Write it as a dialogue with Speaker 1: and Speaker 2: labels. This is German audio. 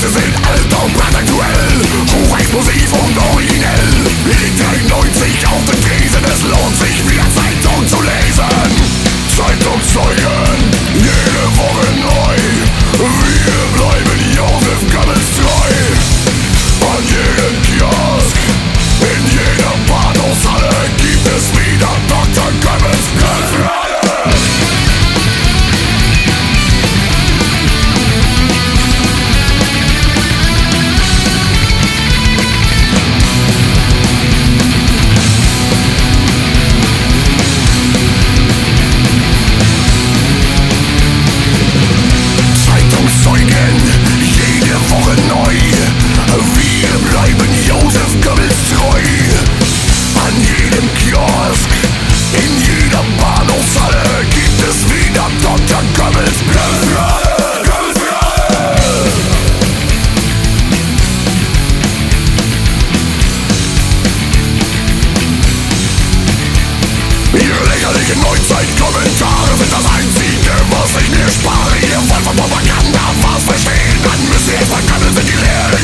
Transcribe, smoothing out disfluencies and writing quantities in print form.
Speaker 1: Texte sind alt und brandaktuell, hochexplosiv und originell. In 93 auf den Tresen, es lohnt sich wieder Zeitung zu lesen. Zeitungszeugen, jede Woche neu. Wir bleiben Joseph Goebbels treu. An jedem Kiosk, in jeder Bahnhofshalle gibt es wieder Dr. Goebbels Pillen für alle. Ihre lächerlichen Neuzeitkommentare sind das Einzige, was ich mir spare. Ihr wollt von Propaganda was verstehen, dann müsst ihr erstmal Goebbels in die Lehre